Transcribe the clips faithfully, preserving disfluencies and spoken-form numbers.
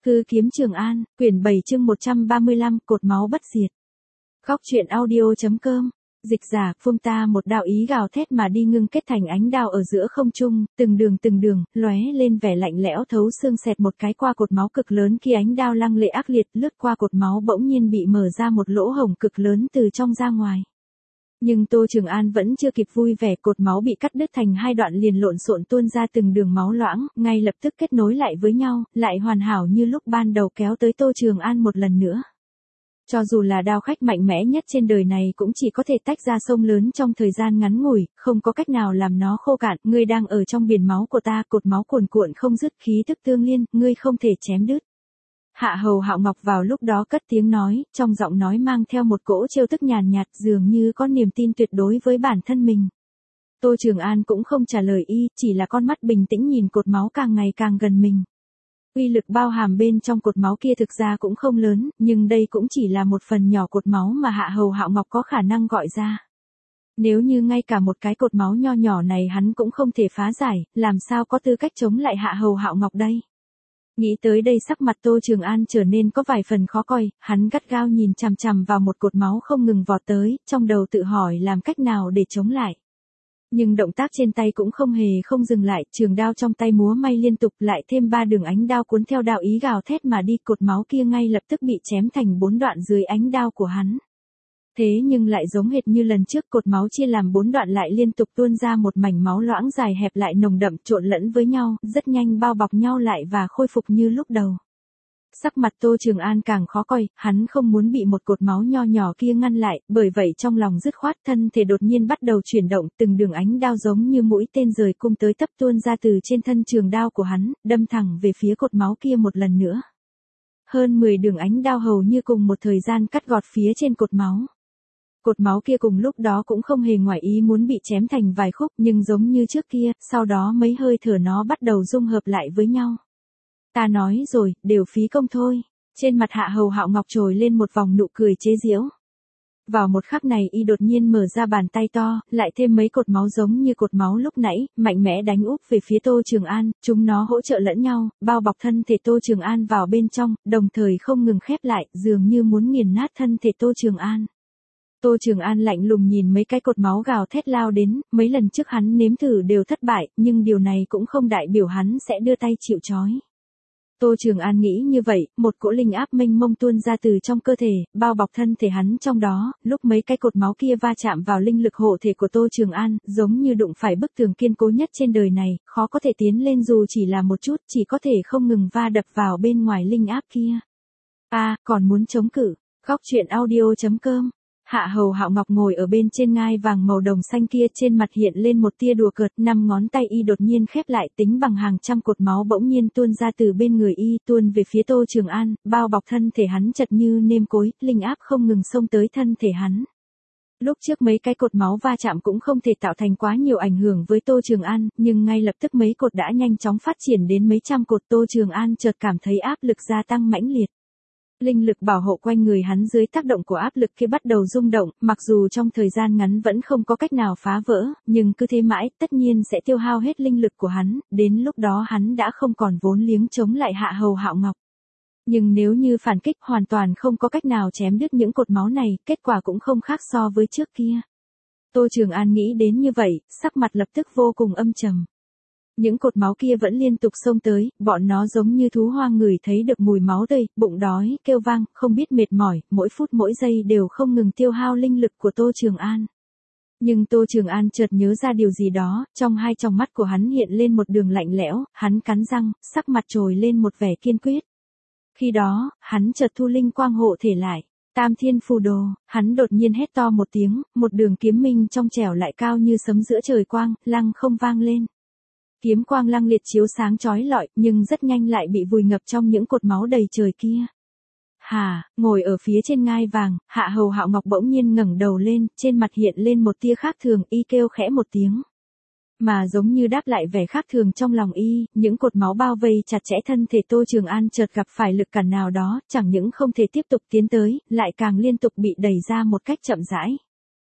Cư kiếm Trường An, quyển bảy chương một trăm ba mươi lăm, cột máu bất diệt. Khóc chuyện audio.com. Dịch giả, phung ta một đạo ý gào thét mà đi ngưng kết thành ánh đao ở giữa không trung, từng đường từng đường, lóe lên vẻ lạnh lẽo thấu xương, xẹt một cái qua cột máu cực lớn khi ánh đao lăng lệ ác liệt lướt qua cột máu, bỗng nhiên bị mở ra một lỗ hổng cực lớn từ trong ra ngoài. Nhưng Tô Trường An vẫn chưa kịp vui vẻ, cột máu bị cắt đứt thành hai đoạn liền lộn xộn tuôn ra từng đường máu loãng, ngay lập tức kết nối lại với nhau, lại hoàn hảo như lúc ban đầu kéo tới Tô Trường An một lần nữa. Cho dù là đao khách mạnh mẽ nhất trên đời này cũng chỉ có thể tách ra sông lớn trong thời gian ngắn ngủi, không có cách nào làm nó khô cạn. Ngươi đang ở trong biển máu của ta, cột máu cuồn cuộn không dứt, khí tức tương liên, ngươi không thể chém đứt. Hạ Hầu Hạo Ngọc vào lúc đó cất tiếng nói, trong giọng nói mang theo một cỗ trêu tức nhàn nhạt, dường như có niềm tin tuyệt đối với bản thân mình. Tô Trường An cũng không trả lời y, chỉ là con mắt bình tĩnh nhìn cột máu càng ngày càng gần mình. Uy lực bao hàm bên trong cột máu kia thực ra cũng không lớn, nhưng đây cũng chỉ là một phần nhỏ cột máu mà Hạ Hầu Hạo Ngọc có khả năng gọi ra. Nếu như ngay cả một cái cột máu nho nhỏ này hắn cũng không thể phá giải, làm sao có tư cách chống lại Hạ Hầu Hạo Ngọc đây? Nghĩ tới đây sắc mặt Tô Trường An trở nên có vài phần khó coi, hắn gắt gao nhìn chằm chằm vào một cột máu không ngừng vọt tới, trong đầu tự hỏi làm cách nào để chống lại. Nhưng động tác trên tay cũng không hề không dừng lại, trường đao trong tay múa may liên tục, lại thêm ba đường ánh đao cuốn theo đạo ý gào thét mà đi, cột máu kia ngay lập tức bị chém thành bốn đoạn dưới ánh đao của hắn. Thế nhưng lại giống hệt như lần trước, cột máu chia làm bốn đoạn lại liên tục tuôn ra một mảnh máu loãng dài hẹp lại nồng đậm, trộn lẫn với nhau, rất nhanh bao bọc nhau lại và khôi phục như lúc đầu. Sắc mặt Tô Trường An càng khó coi, hắn không muốn bị một cột máu nho nhỏ kia ngăn lại, bởi vậy trong lòng dứt khoát, thân thể đột nhiên bắt đầu chuyển động, từng đường ánh đao giống như mũi tên rời cung tới tấp tuôn ra từ trên thân trường đao của hắn, đâm thẳng về phía cột máu kia một lần nữa. Hơn mười đường ánh đao hầu như cùng một thời gian cắt gọt phía trên cột máu. Cột máu kia cùng lúc đó cũng không hề ngoài ý muốn bị chém thành vài khúc, nhưng giống như trước kia, sau đó mấy hơi thở nó bắt đầu dung hợp lại với nhau. Ta nói rồi, đều phí công thôi. Trên mặt Hạ Hầu Hạo Ngọc trồi lên một vòng nụ cười chế giễu. Vào một khắc này y đột nhiên mở ra bàn tay to, lại thêm mấy cột máu giống như cột máu lúc nãy, mạnh mẽ đánh úp về phía Tô Trường An, chúng nó hỗ trợ lẫn nhau, bao bọc thân thể Tô Trường An vào bên trong, đồng thời không ngừng khép lại, dường như muốn nghiền nát thân thể Tô Trường An. Tô Trường An lạnh lùng nhìn mấy cái cột máu gào thét lao đến, mấy lần trước hắn nếm thử đều thất bại, nhưng điều này cũng không đại biểu hắn sẽ đưa tay chịu trói. Tô Trường An nghĩ như vậy, một cỗ linh áp mênh mông tuôn ra từ trong cơ thể, bao bọc thân thể hắn trong đó, lúc mấy cái cột máu kia va chạm vào linh lực hộ thể của Tô Trường An, giống như đụng phải bức tường kiên cố nhất trên đời này, khó có thể tiến lên dù chỉ là một chút, chỉ có thể không ngừng va đập vào bên ngoài linh áp kia. A, à, còn muốn chống cự. Khóc chuyện audio.com. Hạ Hầu Hạo Ngọc ngồi ở bên trên ngai vàng màu đồng xanh kia, trên mặt hiện lên một tia đùa cợt, năm ngón tay y đột nhiên khép lại, tính bằng hàng trăm cột máu bỗng nhiên tuôn ra từ bên người y, tuôn về phía Tô Trường An, bao bọc thân thể hắn chật như nêm cối, linh áp không ngừng xông tới thân thể hắn. Lúc trước mấy cái cột máu va chạm cũng không thể tạo thành quá nhiều ảnh hưởng với Tô Trường An, nhưng ngay lập tức mấy cột đã nhanh chóng phát triển đến mấy trăm cột, Tô Trường An chợt cảm thấy áp lực gia tăng mãnh liệt. Linh lực bảo hộ quanh người hắn dưới tác động của áp lực kia bắt đầu rung động, mặc dù trong thời gian ngắn vẫn không có cách nào phá vỡ, nhưng cứ thế mãi, tất nhiên sẽ tiêu hao hết linh lực của hắn, đến lúc đó hắn đã không còn vốn liếng chống lại Hạ Hầu Hạo Ngọc. Nhưng nếu như phản kích, hoàn toàn không có cách nào chém đứt những cột máu này, kết quả cũng không khác so với trước kia. Tô Trường An nghĩ đến như vậy, sắc mặt lập tức vô cùng âm trầm. Những cột máu kia vẫn liên tục xông tới, bọn nó giống như thú hoang ngửi thấy được mùi máu tươi, bụng đói, kêu vang, không biết mệt mỏi, mỗi phút mỗi giây đều không ngừng tiêu hao linh lực của Tô Trường An. Nhưng Tô Trường An chợt nhớ ra điều gì đó, trong hai tròng mắt của hắn hiện lên một đường lạnh lẽo, hắn cắn răng, sắc mặt trồi lên một vẻ kiên quyết. Khi đó, hắn chợt thu linh quang hộ thể lại. Tam Thiên Phù Đồ, hắn đột nhiên hét to một tiếng, một đường kiếm minh trong trẻo lại cao như sấm giữa trời quang, lăng không vang lên. Kiếm quang lăng liệt chiếu sáng chói lọi, nhưng rất nhanh lại bị vùi ngập trong những cột máu đầy trời kia. Hà, ngồi ở phía trên ngai vàng, Hạ Hầu Hạo Ngọc bỗng nhiên ngẩng đầu lên, trên mặt hiện lên một tia khác thường, y kêu khẽ một tiếng. Mà giống như đáp lại vẻ khác thường trong lòng y, những cột máu bao vây chặt chẽ thân thể Tô Trường An chợt gặp phải lực cản nào đó, chẳng những không thể tiếp tục tiến tới, lại càng liên tục bị đẩy ra một cách chậm rãi.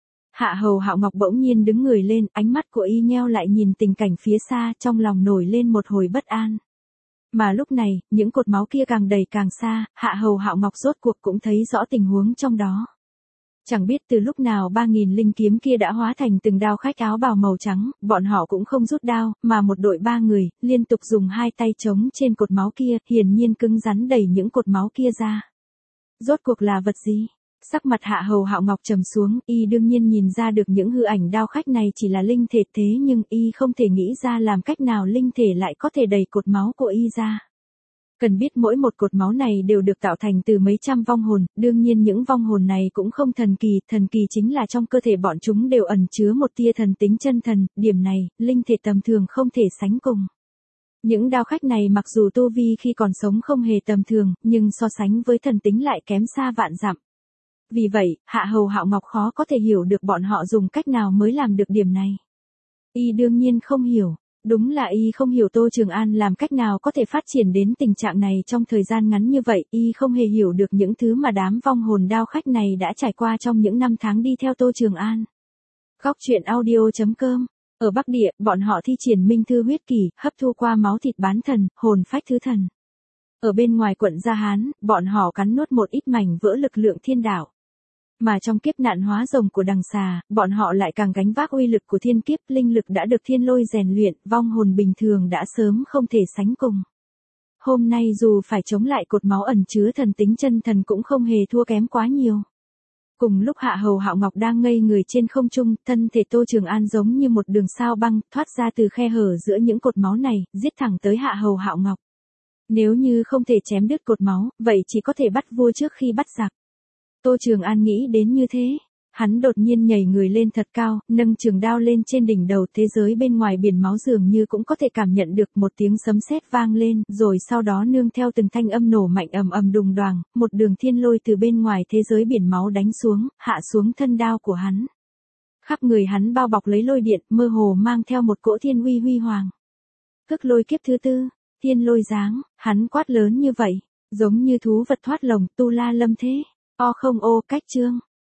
Hạ Hầu Hạo Ngọc bỗng nhiên đứng người lên, ánh mắt của y nheo lại nhìn tình cảnh phía xa, trong lòng nổi lên một hồi bất an. Mà lúc này, những cột máu kia càng đầy càng xa, Hạ Hầu Hạo Ngọc rốt cuộc cũng thấy rõ tình huống trong đó. Chẳng biết từ lúc nào ba nghìn linh kiếm kia đã hóa thành từng đao khách áo bào màu trắng, bọn họ cũng không rút đao, mà một đội ba người, liên tục dùng hai tay chống trên cột máu kia, hiển nhiên cứng rắn đẩy những cột máu kia ra. Rốt cuộc là vật gì? Sắc mặt Hạ Hầu Hạo Ngọc trầm xuống, y đương nhiên nhìn ra được những hư ảnh đao khách này chỉ là linh thể, thế nhưng y không thể nghĩ ra làm cách nào linh thể lại có thể đẩy cột máu của y ra. Cần biết mỗi một cột máu này đều được tạo thành từ mấy trăm vong hồn, đương nhiên những vong hồn này cũng không thần kỳ, thần kỳ chính là trong cơ thể bọn chúng đều ẩn chứa một tia thần tính chân thần, điểm này, linh thể tầm thường không thể sánh cùng. Những đao khách này mặc dù tu vi khi còn sống không hề tầm thường, nhưng so sánh với thần tính lại kém xa vạn dặm. Vì vậy, Hạ Hầu Hạo Ngọc khó có thể hiểu được bọn họ dùng cách nào mới làm được điểm này. Y đương nhiên không hiểu. Đúng là y không hiểu Tô Trường An làm cách nào có thể phát triển đến tình trạng này trong thời gian ngắn như vậy, y không hề hiểu được những thứ mà đám vong hồn đao khách này đã trải qua trong những năm tháng đi theo Tô Trường An. Góc truyện audio chấm com. Ở Bắc Địa, bọn họ thi triển Minh Thư huyết kỷ, hấp thu qua máu thịt bán thần, hồn phách thứ thần. Ở bên ngoài quận Gia Hán, bọn họ cắn nuốt một ít mảnh vỡ lực lượng thiên đạo. Mà trong kiếp nạn hóa rồng của đằng xà, bọn họ lại càng gánh vác uy lực của thiên kiếp, linh lực đã được thiên lôi rèn luyện, vong hồn bình thường đã sớm không thể sánh cùng. Hôm nay dù phải chống lại cột máu ẩn chứa thần tính chân thần cũng không hề thua kém quá nhiều. Cùng lúc Hạ Hầu Hạo Ngọc đang ngây người trên không trung, thân thể Tô Trường An giống như một đường sao băng, thoát ra từ khe hở giữa những cột máu này, giết thẳng tới Hạ Hầu Hạo Ngọc. Nếu như không thể chém đứt cột máu, vậy chỉ có thể bắt vua trước khi bắt giặc. Tô Trường An nghĩ đến như thế, hắn đột nhiên nhảy người lên thật cao, nâng trường đao lên trên đỉnh đầu, thế giới bên ngoài biển máu dường như cũng có thể cảm nhận được một tiếng sấm sét vang lên, rồi sau đó nương theo từng thanh âm nổ mạnh ầm ầm đùng đoàng, một đường thiên lôi từ bên ngoài thế giới biển máu đánh xuống, hạ xuống thân đao của hắn. Khắp người hắn bao bọc lấy lôi điện, mơ hồ mang theo một cỗ thiên uy huy hoàng. Cực lôi kiếp thứ tư, thiên lôi giáng, hắn quát lớn như vậy, giống như thú vật thoát lồng, tu la lâm thế. O không ô cách chương.